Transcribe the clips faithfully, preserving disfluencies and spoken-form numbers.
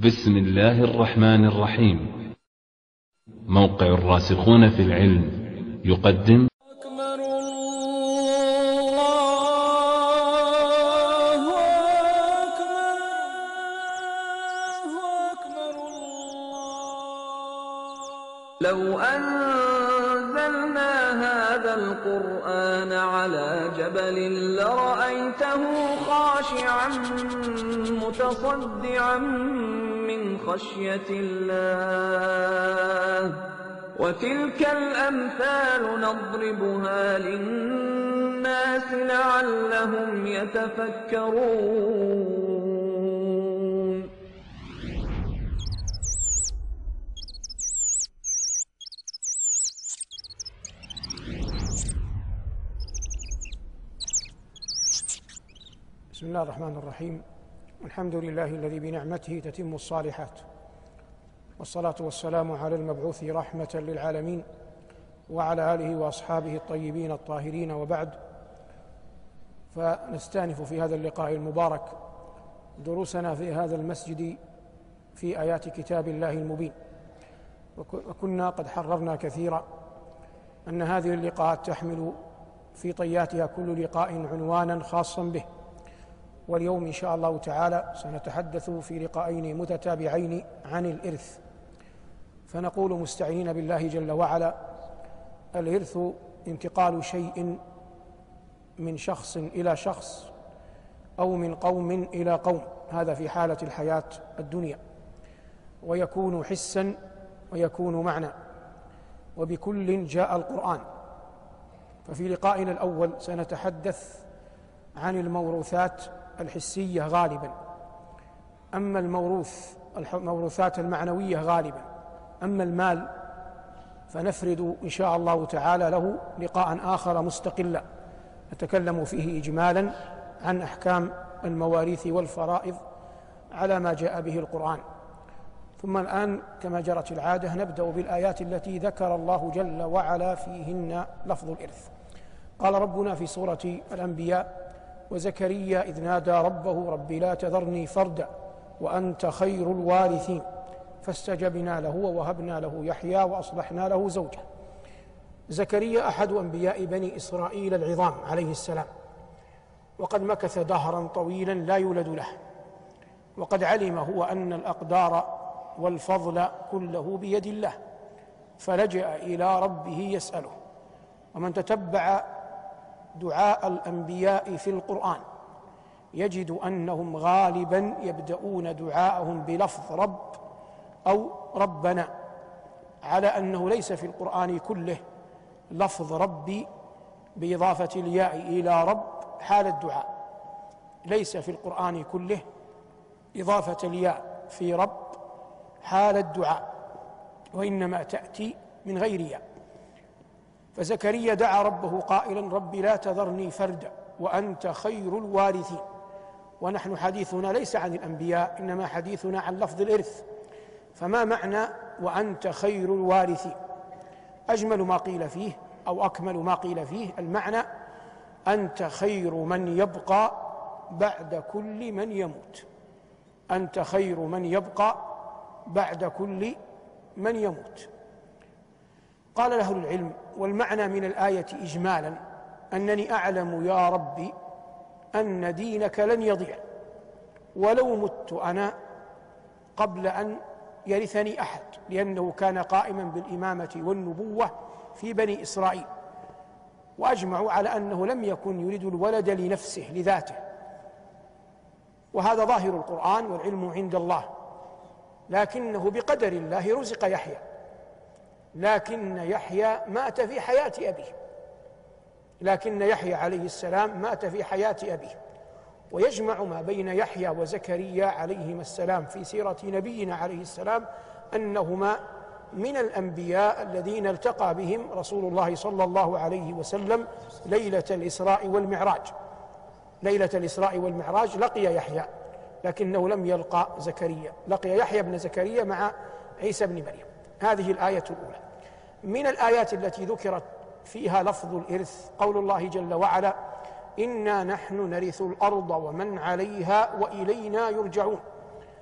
بسم الله الرحمن الرحيم. موقع الراسخون في العلم يقدم أكبر الله أكبر أكبر الله. لو أنزلنا هذا القرآن على جبل لرأيته خاشعا متصدعا من خشية الله. وتلك الأمثال نضربها للناس لعلهم يتفكرون. بسم الله الرحمن الرحيم. الحمد لله الذي بنعمته تتم الصالحات، والصلاة والسلام على المبعوث رحمة للعالمين وعلى آله وأصحابه الطيبين الطاهرين، وبعد. فنستأنف في هذا اللقاء المبارك دروسنا في هذا المسجد في آيات كتاب الله المبين. وكنا قد حررنا كثيرا أن هذه اللقاءات تحمل في طياتها كل لقاء عنوانا خاصا به، واليوم إن شاء الله تعالى سنتحدث في لقاءين متتابعين عن الإرث. فنقول مستعينين بالله جل وعلا: الإرث انتقال شيء من شخص إلى شخص أو من قوم إلى قوم، هذا في حالة الحياة الدنيا، ويكون حسا ويكون معنى، وبكل جاء القرآن. ففي لقائنا الأول سنتحدث عن الموروثات الحسية غالبا، أما الموروث الموروثات المعنوية غالبا. أما المال فنفرد إن شاء الله تعالى له لقاء آخر مستقلا نتكلم فيه إجمالا عن أحكام المواريث والفرائض على ما جاء به القرآن. ثم الآن كما جرت العادة نبدأ بالآيات التي ذكر الله جل وعلا فيهن لفظ الإرث. قال ربنا في سورة الأنبياء: وزكريا إذ نادى ربه رب لا تذرني فردا وأنت خير الوارثين فاستجبنا له ووهبنا له يحيى وأصلحنا له زوجه. زكريا أحد أنبياء بني إسرائيل العظام عليه السلام، وقد مكث دهرا طويلا لا يولد له، وقد علم هو أن الأقدار والفضل كله بيد الله، فلجأ إلى ربه يسأله. ومن تتبع دعاء الأنبياء في القرآن يجد أنهم غالبا يبدأون دعاءهم بلفظ رب أو ربنا، على أنه ليس في القرآن كله لفظ ربي بإضافة الياء إلى رب حال الدعاء. ليس في القرآن كله إضافة الياء في رب حال الدعاء، وإنما تأتي من غير ياء. فزكريا دعا ربه قائلا: رب لا تذرني فردا وأنت خير الوارثين. ونحن حديثنا ليس عن الأنبياء، إنما حديثنا عن لفظ الإرث. فما معنى وأنت خير الوارثين؟ أجمل ما قيل فيه أو أكمل ما قيل فيه المعنى: أنت خير من يبقى بعد كل من يموت. أنت خير من يبقى بعد كل من يموت. قال أهل العلم: والمعنى من الآية إجمالا أنني أعلم يا ربي أن دينك لن يضيع، ولو مت أنا قبل أن يرثني أحد، لأنه كان قائما بالإمامة والنبوة في بني إسرائيل. وأجمعوا على أنه لم يكن يريد الولد لنفسه لذاته، وهذا ظاهر القرآن والعلم عند الله. لكنه بقدر الله رزق يحيى، لكن يحيى مات في حياة أبيه، لكن يحيى عليه السلام مات في حياة أبيه. ويجمع ما بين يحيى وزكريا عليهما السلام في سيرة نبينا عليه السلام أنهما من الأنبياء الذين التقى بهم رسول الله صلى الله عليه وسلم ليلة الإسراء والمعراج. ليلة الإسراء والمعراج لقي يحيى، لكنه لم يلقى زكريا، لقي يحيى بن زكريا مع عيسى بن مريم. هذه الآية الأولى. من الآيات التي ذكرت فيها لفظ الإرث قول الله جل وعلا: إنا نحن نرث الأرض ومن عليها وإلينا يرجعون.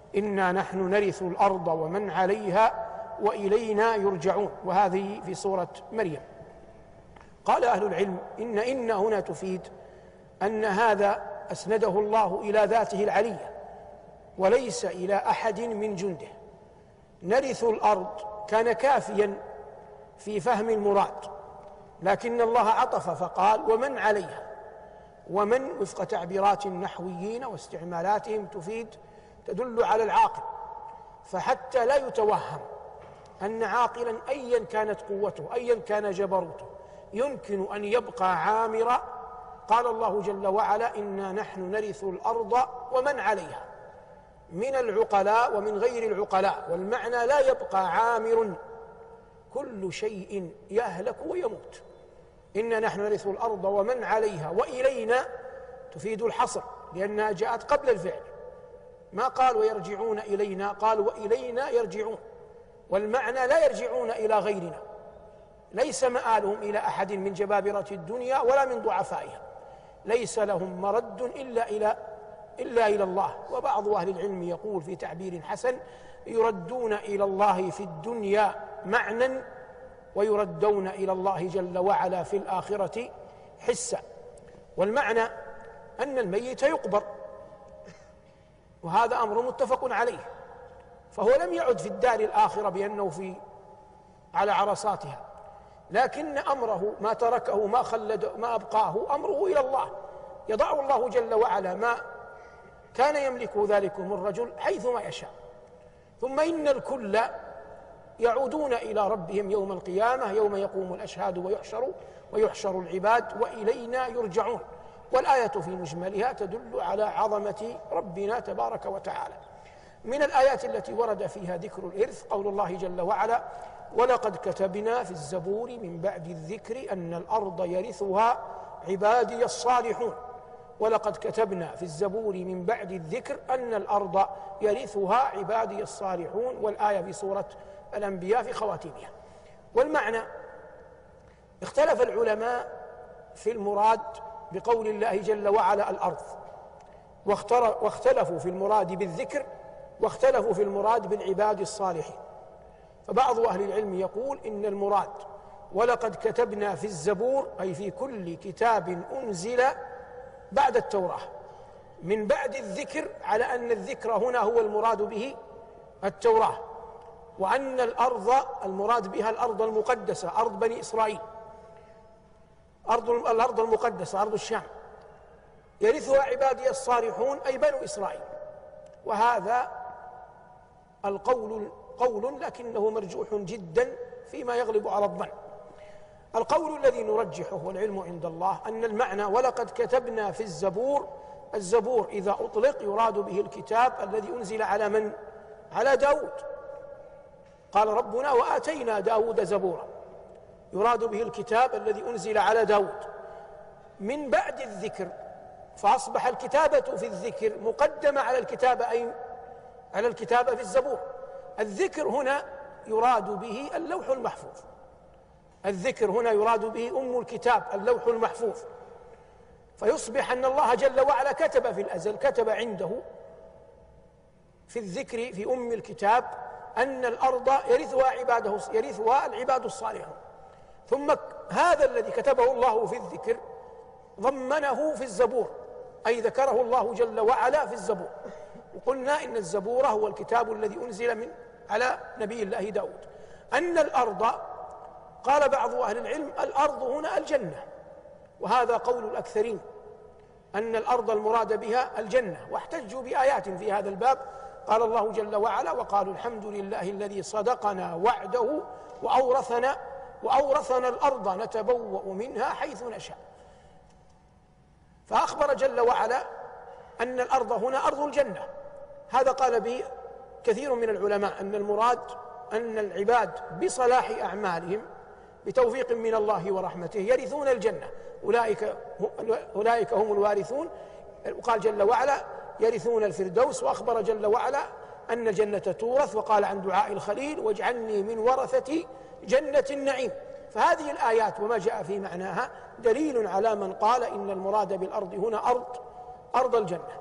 إنا نحن نرث الأرض ومن عليها وإلينا يرجعون، وهذه في سورة مريم. قال أهل العلم إن إن هنا تفيد أن هذا أسنده الله إلى ذاته العلية وليس إلى أحد من جنده. نرث الأرض كان كافيا في فهم المراد، لكن الله عطف فقال ومن عليها، ومن وفق تعبيرات النحويين واستعمالاتهم تفيد تدل على العاقل، فحتى لا يتوهم أن عاقلا أيا كانت قوته أيا كان جبروته يمكن أن يبقى عامرا، قال الله جل وعلا إنا نحن نرث الأرض ومن عليها، من العقلاء ومن غير العقلاء، والمعنى لا يبقى عامر، كل شيء يهلك ويموت. إنا نحن نرث الأرض ومن عليها وإلينا تفيد الحصر لأنها جاءت قبل الفعل، ما قال ويرجعون إلينا، قال وإلينا يرجعون، والمعنى لا يرجعون إلى غيرنا، ليس مآلهم إلى أحد من جبابرة الدنيا ولا من ضعفائها، ليس لهم مرد إلا إلى إلا إلى الله. وبعض أهل العلم يقول في تعبير حسن يردون إلى الله في الدنيا معنى ويردون إلى الله جل وعلا في الآخرة حسا، والمعنى أن الميت يقبر، وهذا أمر متفق عليه، فهو لم يعد في الدار الآخرة بأنه في على عرصاتها، لكن أمره ما تركه ما خلد ما أبقاه أمره إلى الله، يضع الله جل وعلا ما كان يملكه ذلكم الرجل حيثما يشاء، ثم إن الكل يعودون إلى ربهم يوم القيامة يوم يقوم الأشهاد ويحشر ويحشر العباد وإلينا يرجعون. والآية في مجملها تدل على عظمة ربنا تبارك وتعالى. من الآيات التي ورد فيها ذكر الإرث قول الله جل وعلا ولقد كتبنا في الزبور من بعد الذكر أن الأرض يرثها عبادي الصالحون، ولقد كتبنا في الزبور من بعد الذكر أن الأرض يرثها عبادي الصالحون، والآية في سورة الأنبياء في خواتيمها. والمعنى اختلف العلماء في المراد بقول الله جل وعلا الأرض، واختلفوا في المراد بالذكر، واختلفوا في المراد بالعباد الصالحين. فبعض أهل العلم يقول إن المراد ولقد كتبنا في الزبور أي في كل كتاب أنزل بعد التوراة من بعد الذكر، على أن الذكر هنا هو المراد به التوراة، وأن الأرض المراد بها الأرض المقدسة أرض بني إسرائيل، أرض الأرض المقدسة أرض الشام يرثها عبادي الصالحون أي بنو إسرائيل. وهذا القول قول لكنه مرجوح جدا فيما يغلب على الظن. القول الذي نرجحه والعلم عند الله أن المعنى ولقد كتبنا في الزبور، الزبور إذا أطلق يراد به الكتاب الذي أنزل على من؟ على داود، قال ربنا وآتينا داود زبورا، يراد به الكتاب الذي أنزل على داود من بعد الذكر، فأصبح الكتابة في الذكر مقدمة على الكتابة أين؟ على الكتابة في الزبور. الذكر هنا يراد به اللوح المحفوظ، الذكر هنا يراد به أم الكتاب اللوح المحفوظ، فيصبح أن الله جل وعلا كتب في الأزل، كتب عنده في الذكر في أم الكتاب أن الأرض يرثها عباده يرثها العباد الصالحون، ثم هذا الذي كتبه الله في الذكر ضمنه في الزبور، أي ذكره الله جل وعلا في الزبور. وقلنا إن الزبور هو الكتاب الذي أنزل من على نبي الله داود. أن الأرض قال بعض أهل العلم الأرض هنا الجنة، وهذا قول الأكثرين أن الأرض المراد بها الجنة، واحتجوا بآيات في هذا الباب. قال الله جل وعلا وقالوا الحمد لله الذي صدقنا وعده وأورثنا وأورثنا الأرض نتبوأ منها حيث نشاء. فأخبر جل وعلا أن الأرض هنا أرض الجنة. هذا قال به كثير من العلماء أن المراد أن العباد بصلاح أعمالهم بتوفيق من الله ورحمته يرثون الجنة، أولئك أولئك هم الوارثون. وقال جل وعلا يرثون الفردوس، وأخبر جل وعلا أن الجنة تورث، وقال عن دعاء الخليل واجعلني من ورثة جنة النعيم. فهذه الآيات وما جاء في معناها دليل على من قال إن المراد بالأرض هنا أرض أرض الجنة.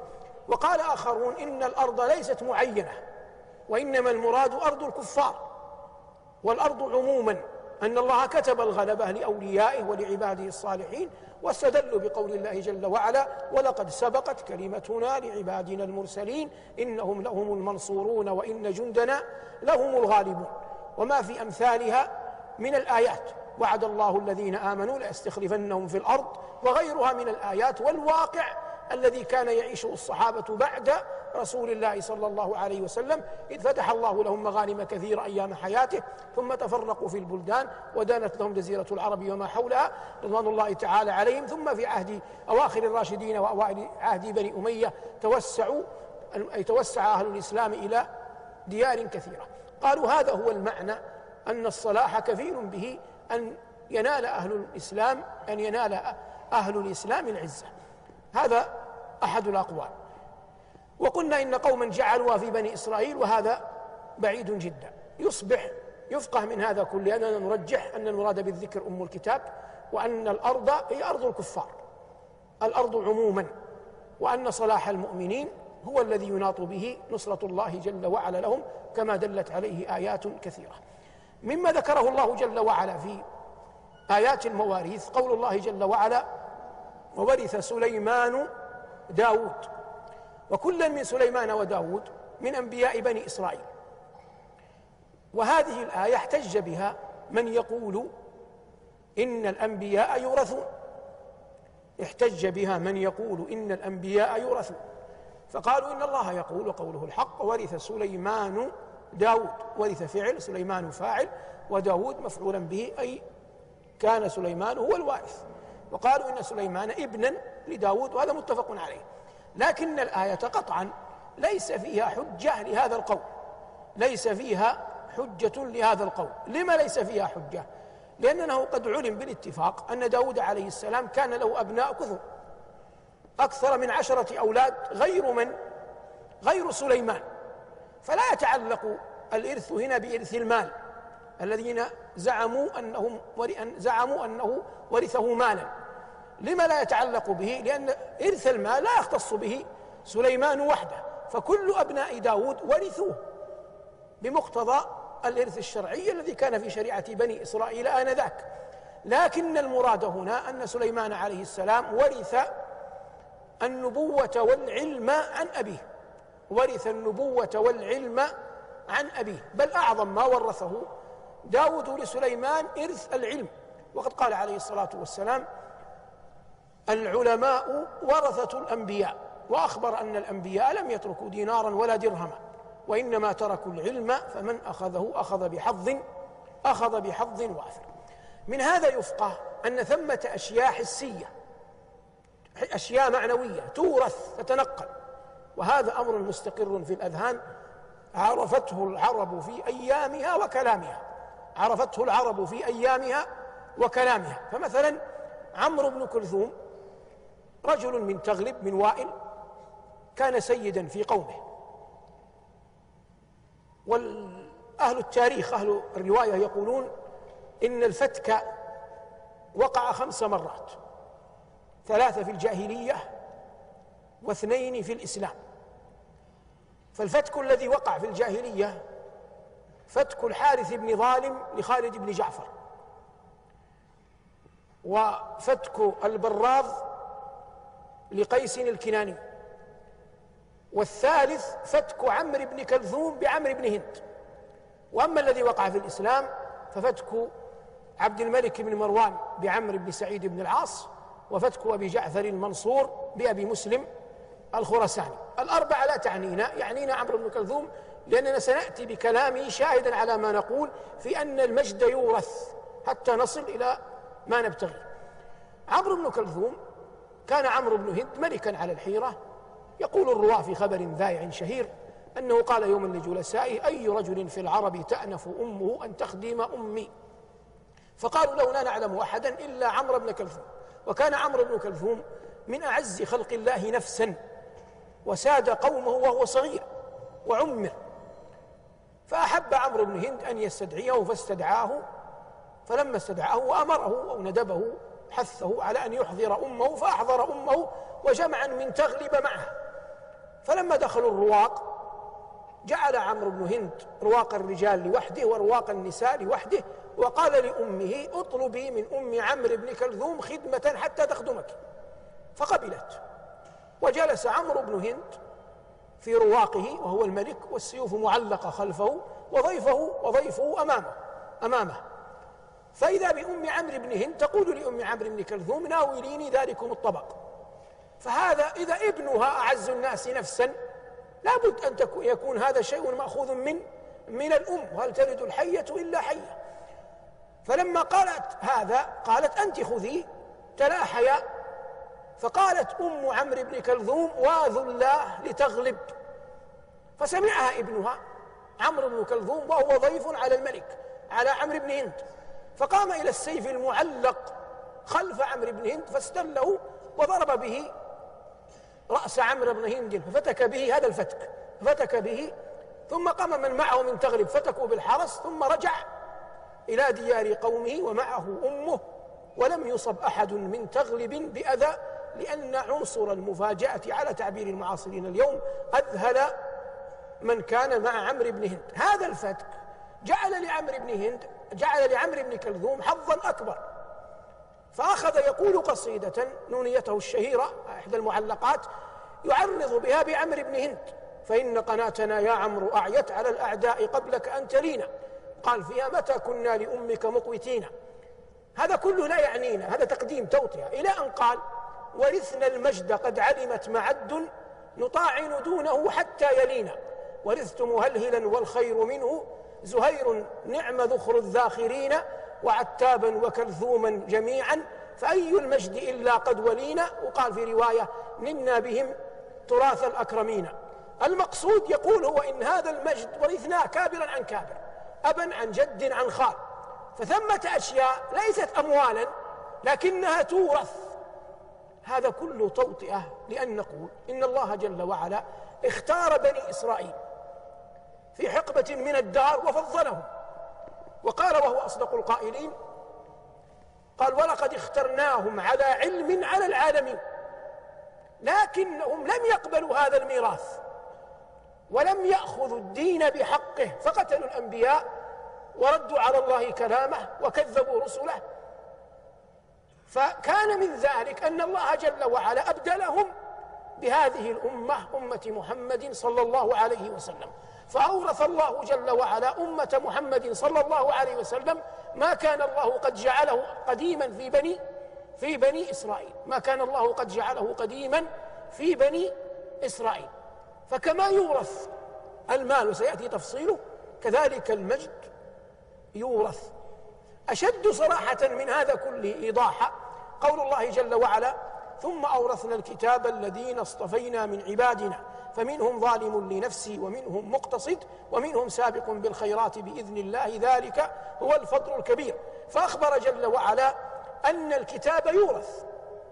وقال آخرون إن الأرض ليست معينة، وإنما المراد أرض الكفار، والأرض عموما أن الله كتب الغلبة لأوليائه ولعباده الصالحين، واستدلوا بقول الله جل وعلا: ولقد سبقت كلمتنا لعبادنا المرسلين إنهم لهم المنصورون وإن جندنا لهم الغالبون، وما في أمثالها من الآيات. وعد الله الذين آمنوا ليستخلفنهم في الأرض، وغيرها من الآيات والواقع الذي كان يعيشه الصحابة بعد رسول الله صلى الله عليه وسلم، إذ فتح الله لهم مغانم كثيرة أيام حياته، ثم تفرقوا في البلدان ودانت لهم جزيرة العرب وما حولها رضوان الله تعالى عليهم، ثم في عهد أواخر الراشدين وأوائل عهد بني أمية توسعوا أي توسع أهل الإسلام إلى ديار كثيرة. قالوا هذا هو المعنى، أن الصلاح كفيل به أن ينال أهل الإسلام أن ينال أهل الإسلام العزة. هذا أحد الأقوال. وقلنا إن قوما جعلوها في بني إسرائيل، وهذا بعيد جدا. يصبح يفقه من هذا كله أننا نرجح أن المراد بالذكر أم الكتاب، وأن الأرض هي أرض الكفار، الأرض عموما، وأن صلاح المؤمنين هو الذي يناط به نصرة الله جل وعلا لهم، كما دلت عليه آيات كثيرة. مما ذكره الله جل وعلا في آيات المواريث قول الله جل وعلا: وورث سليمان داود. وكلا من سليمان وداود من أنبياء بني إسرائيل. وهذه الآية احتج بها من يقول إن الأنبياء يورثون، احتج بها من يقول إن الأنبياء يورثون، فقالوا إن الله يقول وقوله الحق: ورث سليمان داود. ورث فعل، سليمان فاعل، وداود مفعولا به، أي كان سليمان هو الوارث. وقالوا إن سليمان ابنا لداود، وهذا متفق عليه. لكن الآية قطعا ليس فيها حجة لهذا القول، ليس فيها حجة لهذا القول. لما ليس فيها حجة؟ لأنه قد علم بالاتفاق أن داود عليه السلام كان له أبناء كثر، أكثر من عشرة أولاد، غير من؟ غير سليمان. فلا يتعلق الإرث هنا بإرث المال، الذين زعموا أنهم زعموا أنه ورثه مالا. لما لا يتعلق به؟ لأن إرث المال لا يختص به سليمان وحده، فكل أبناء داود ورثوه بمقتضى الإرث الشرعي الذي كان في شريعة بني إسرائيل آنذاك. لكن المراد هنا أن سليمان عليه السلام ورث النبوة والعلم عن أبيه، ورث النبوة والعلم عن أبيه، بل أعظم ما ورثه داود لسليمان إرث العلم. وقد قال عليه الصلاة والسلام: العلماء ورثة الأنبياء، وأخبر أن الأنبياء لم يتركوا دينارا ولا درهما، وإنما تركوا العلم، فمن أخذه أخذ بحظ أخذ بحظ وافر. من هذا يفقه أن ثمة أشياء حسية، أشياء معنوية تورث تتنقل، وهذا أمر مستقر في الأذهان عرفته العرب في أيامها وكلامها، عرفته العرب في أيامها وكلامها. فمثلا عمرو بن كلثوم رجل من تغلب من وائل، كان سيدا في قومه، والأهل التاريخ أهل الرواية يقولون إن الفتك وقع خمس مرات، ثلاثة في الجاهلية واثنين في الإسلام. فالفتك الذي وقع في الجاهلية فتك الحارث بن ظالم لخالد بن جعفر، وفتك البراض لقيس الكناني، والثالث فتك عمرو بن كلثوم بعمرو بن هند. وأما الذي وقع في الإسلام ففتك عبد الملك بن مروان بعمرو بن سعيد بن العاص، وفتك أبي جعفر المنصور بأبي مسلم الخرساني. الأربعة لا تعنينا، يعنينا عمرو بن كلثوم، لأننا سنأتي بكلامه شاهدا على ما نقول في أن المجد يورث حتى نصل إلى ما نبتغي. عمرو بن كلثوم كان عمرو بن هند ملكا على الحيرة. يقول الرواة في خبر ذائع شهير أنه قال يوما لجلسائه: أي رجل في العرب تأنف أمه أن تخدم أمي؟ فقالوا له: لا نعلم أحدا إلا عمرو بن كلثوم. وكان عمرو بن كلثوم من أعز خلق الله نفسا، وساد قومه وهو صغير وعمر، فأحب عمرو بن هند أن يستدعيه فاستدعاه. فلما استدعاه وأمره أو ندبه حثه على أن يحضر أمه، فأحضر أمه وجمعا من تغلب معه، فلما دخلوا الرواق جعل عمرو بن هند رواق الرجال لوحده ورواق النساء لوحده، وقال لأمه اطلبي من أم عمرو بن كلثوم خدمة حتى تخدمك، فقبلت. وجلس عمرو بن هند في رواقه وهو الملك والسيوف معلقة خلفه وضيفه وضيفه أمامه أمامه فإذا بأم عمرو بن هند تقول لأم عمرو بن كلثوم ناوليني ذلكم الطبق. فهذا إذا ابنها أعز الناس نفسا لابد أن يكون هذا شيء مأخوذ من من الأم، وهل تلد الحية إلا حية. فلما قالت هذا قالت أنت خذي تلاحيا، فقالت أم عمرو بن كلثوم واذ الله لتغلب، فسمعها ابنها عمرو بن كلثوم وهو ضيف على الملك على عمرو بن هند، فقام إلى السيف المعلق خلف عمرو بن هند فاستله وضرب به رأس عمرو بن هند ففتك به هذا الفتك فتك به، ثم قام من معه من تغلب فتكوا بالحرس، ثم رجع إلى ديار قومه ومعه أمه، ولم يصب أحد من تغلب بأذى، لأن عنصر المفاجأة على تعبير المعاصرين اليوم أذهل من كان مع عمرو بن هند. هذا الفتك جعل لعمرو بن هند جعل لعمرو بن كلثوم حظا أكبر، فأخذ يقول قصيدة نونيته الشهيرة إحدى المعلقات يعرض بها بعمرو بن هند: فإن قناتنا يا عمرو أعيت على الأعداء قبلك أن تلينا، قال فيها متى كنا لأمك مقوتين. هذا كله لا يعنينا، هذا تقديم توطئة، إلى أن قال: ورثنا المجد قد علمت معد نطاعن دونه حتى يلينا، ورثت مهلهلا والخير منه زهير نعم ذخر الذاخرين، وعتابا وكلثوما جميعا فأي المجد إلا قد ولينا. وقال في رواية: نلنا بهم تراث الأكرمين. المقصود يقول هو إن هذا المجد ورثناه كابرا عن كابر، أبا عن جد عن خال، فثمة أشياء ليست أموالا لكنها تورث. هذا كله توطئة لأن نقول إن الله جل وعلا اختار بني إسرائيل في حقبة من الدار وفضلهم، وقال وهو أصدق القائلين، قال: ولقد اخترناهم على علم على العالمين، لكنهم لم يقبلوا هذا الميراث ولم يأخذوا الدين بحقه، فقتلوا الأنبياء وردوا على الله كلامه وكذبوا رسله. فكان من ذلك أن الله جل وعلا أبدلهم بهذه الأمة، أمة محمد صلى الله عليه وسلم، فأورث الله جل وعلا أمة محمد صلى الله عليه وسلم ما كان الله قد جعله قديما في بني في بني إسرائيل، ما كان الله قد جعله قديما في بني إسرائيل. فكما يورث المال وسيأتي تفصيله، كذلك المجد يورث. أشد صراحة من هذا كله إيضاحا قول الله جل وعلا: ثم أورثنا الكتاب الذين اصطفينا من عبادنا فمنهم ظالم لنفسه ومنهم مقتصد ومنهم سابق بالخيرات بإذن الله ذلك هو الفضل الكبير. فأخبر جل وعلا أن الكتاب يورث،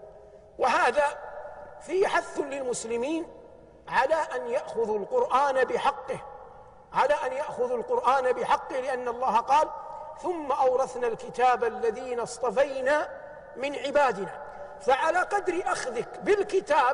وهذا فيه حث للمسلمين على أن يأخذوا القرآن بحقه على أن يأخذوا القرآن بحقه لأن الله قال: ثم أورثنا الكتاب الذين اصطفينا من عبادنا. فعلى قدر أخذك بالكتاب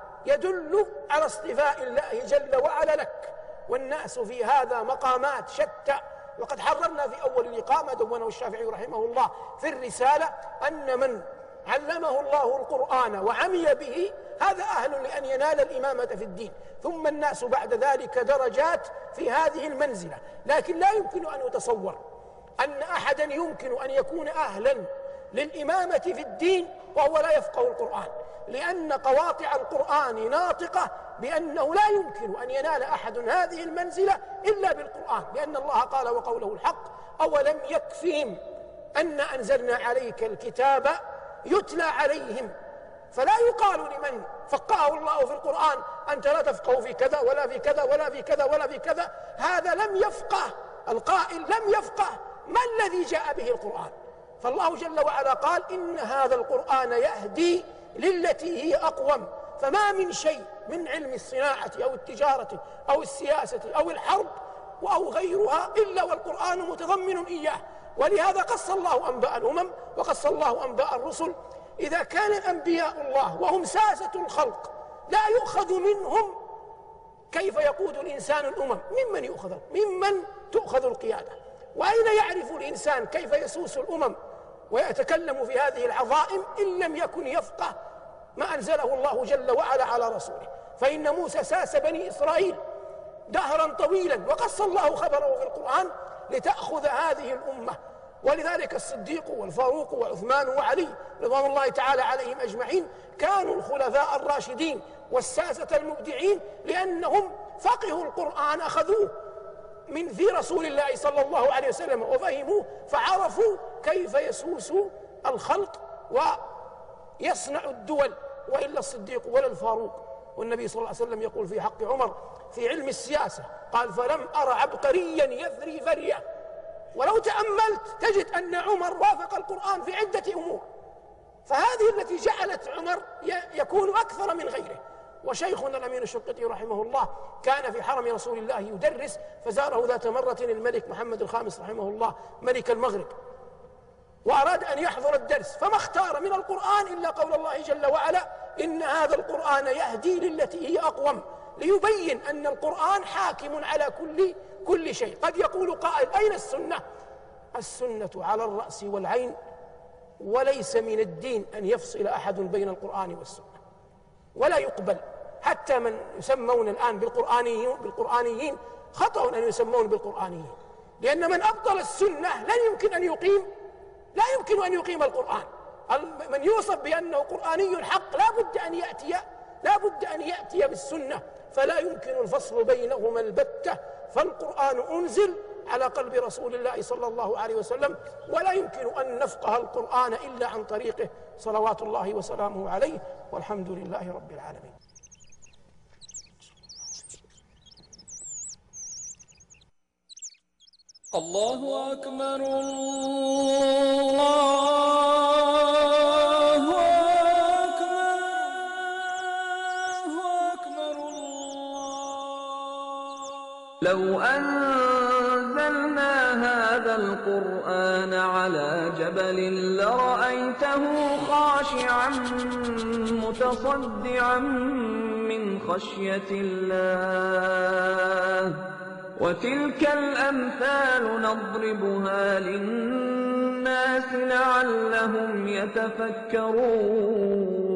يدل على اصطفاء الله جل وعلا لك، والناس في هذا مقامات شتى. وقد حررنا في أول لقاء ما دونه الشافعي رحمه الله في الرسالة أن من علمه الله القرآن وعمل به هذا أهل لأن ينال الإمامة في الدين، ثم الناس بعد ذلك درجات في هذه المنزلة. لكن لا يمكن أن يتصور أن أحدا يمكن أن يكون أهلا للإمامة في الدين وهو لا يفقه القرآن، لأن قواطع القرآن ناطقة بأنه لا يمكن أن ينال أحد هذه المنزلة إلا بالقرآن، لأن الله قال وقوله الحق: أولم يكفهم أن أنزلنا عليك الكتاب يتلى عليهم. فلا يقال لمن فقهه الله في القرآن: أنت لا تفقه في كذا ولا في كذا ولا في كذا ولا في كذا، هذا لم يفقه. القائل لم يفقه ما الذي جاء به القرآن. فالله جل وعلا قال: إن هذا القرآن يهدي للتي هي أقوم. فما من شيء من علم الصناعة أو التجارة أو السياسة أو الحرب أو غيرها إلا والقرآن متضمن إياه. ولهذا قص الله أنباء الأمم وقص الله أنباء الرسل. إذا كان أنبياء الله وهم ساسة الخلق لا يؤخذ منهم كيف يقود الإنسان الأمم؟ ممن يؤخذ ممن تؤخذ القيادة؟ وأين يعرف الإنسان كيف يسوس الأمم ويتكلم في هذه العظائم إن لم يكن يفقه ما أنزله الله جل وعلا على رسوله؟ فإن موسى ساس بني إسرائيل دهرا طويلا، وقص الله خبره في القرآن لتأخذ هذه الأمة. ولذلك الصديق والفاروق وعثمان وعلي رضوان الله تعالى عليهم أجمعين كانوا الخلفاء الراشدين والساسة المبدعين، لأنهم فقهوا القرآن، أخذوه من ذي رسول الله صلى الله عليه وسلم وفهموه، فعرفوا كيف يسوس الخلق ويصنع الدول. وإلا الصديق ولا الفاروق. والنبي صلى الله عليه وسلم يقول في حق عمر في علم السياسة، قال: فلم أر عبقريا يثري ثريا. ولو تأملت تجد أن عمر وافق القرآن في عدة أمور، فهذه التي جعلت عمر يكون أكثر من غيره. وشيخنا الأمين الشنقيطي رحمه الله كان في حرم رسول الله يدرس، فزاره ذات مرة الملك محمد الخامس رحمه الله ملك المغرب، وأراد أن يحضر الدرس، فما اختار من القرآن إلا قول الله جل وعلا: إن هذا القرآن يهدي للتي هي أقوم، ليبين أن القرآن حاكم على كل كل شيء. قد يقول قائل: أين السنة؟ السنة على الرأس والعين، وليس من الدين أن يفصل أحد بين القرآن والسنة، ولا يقبل. حتى من يسمون الآن بالقرآنيين بالقرآنيين خطأ أن يسمون بالقرآنيين، لأن من أبطل السنة لن يمكن أن يقيم لا يمكن أن يقيم القرآن. من يوصف بأنه قرآني حق لا بد أن يأتي لا بد أن يأتي بالسنة، فلا يمكن الفصل بينهما البتة. فالقرآن أنزل على قلب رسول الله صلى الله عليه وسلم، ولا يمكن أن نفقه القرآن إلا عن طريقه صلوات الله وسلامه عليه، والحمد لله رب العالمين. الله أكبر الله أكبر الله أكبر الله. لو أنزلنا هذا القرآن على جبل لرأيته خاشعا متصدعا من خشية الله. وتلك الأمثال نضربها للناس لعلهم يتفكرون.